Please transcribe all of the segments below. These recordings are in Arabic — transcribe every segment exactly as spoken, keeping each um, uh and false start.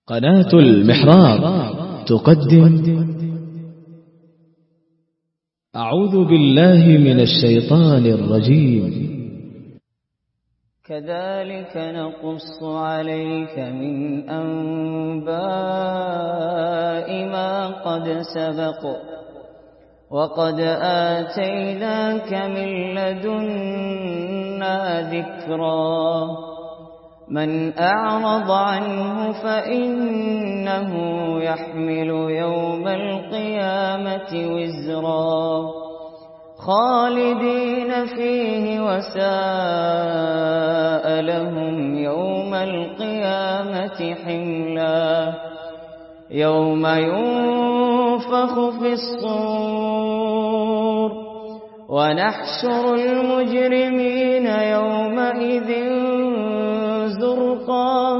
قناة المحراب تقدم أعوذ بالله من الشيطان الرجيم. كذلك نقص عليك من أنباء ما قد سبق وقد آتيناك من لدنا ذكرا. من أعرض عنه فإنه يحمل يوم القيامة وزرا خالدين فيه وساء لهم يوم القيامة حملا. يوم ينفخ في الصور ونحشر المجرمين يومئذ زرقا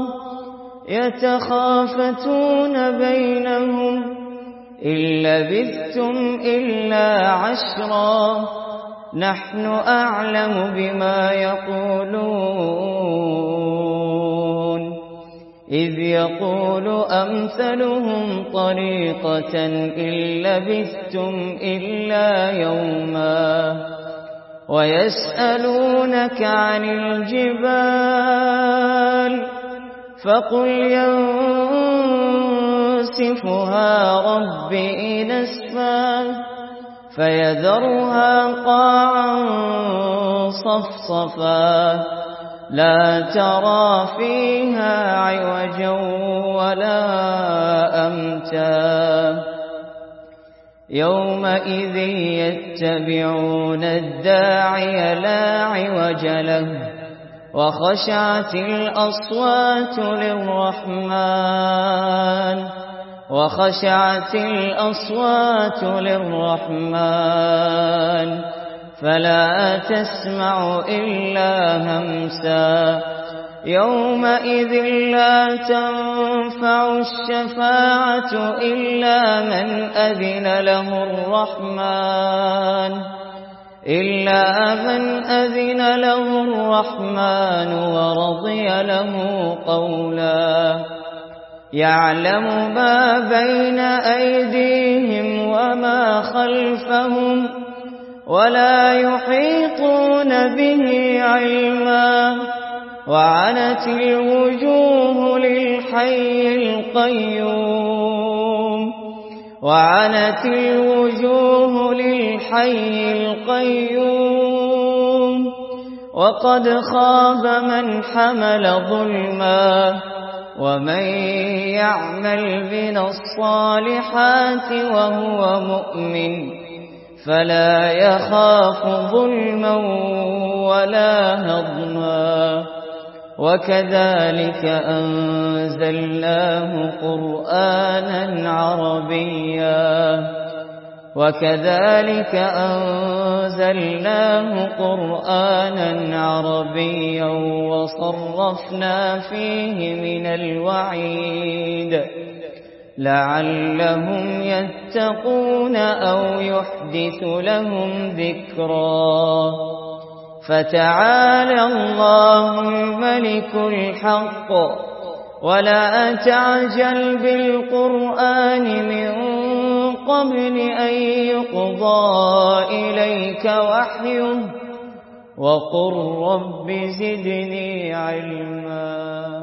يتخافتون بينهم إن لبثتم إلا عشرا نحن أعلم بما يقولون إذ يقول أمثلهم طريقة إن لبثتم إلا يوما ويسألونك عن الجبال فقل ينسفها ربي نسفا فيذرها قاعا صفصفا لا ترى فيها عوجا ولا أمتا. يومئذ يتبعون الداعي لا عوج له وخشعت الأصوات للرحمن وخشعت الأصوات للرحمن فلا تسمع إلا همسا. يومئذ لا تنفع الشفاعة إلا من أذن له الرحمن إلا من أذن له الرحمن ورضي له قولا. يعلم ما بين أيديهم وما خلفهم ولا يحيطون به علما. وعنت الوجوه للحي القيوم وعنت الوجوه للحي القيوم وقد خاب من حمل ظلما. ومن يعمل من الصالحات وهو مؤمن فلا يخاف ظلما ولا هضما. وكذلك أنزلناه قرآنا عربيا وكذلك أنزلناه قرآنا عربيا وصرفنا فيه من الوعيد لعلهم يتقون أو يحدث لهم ذكرا. فتعالى الله الملك الحق ولا تعجل بالقرآن من قبل أن يقضى إليك وحيه وقل رب زدني علما.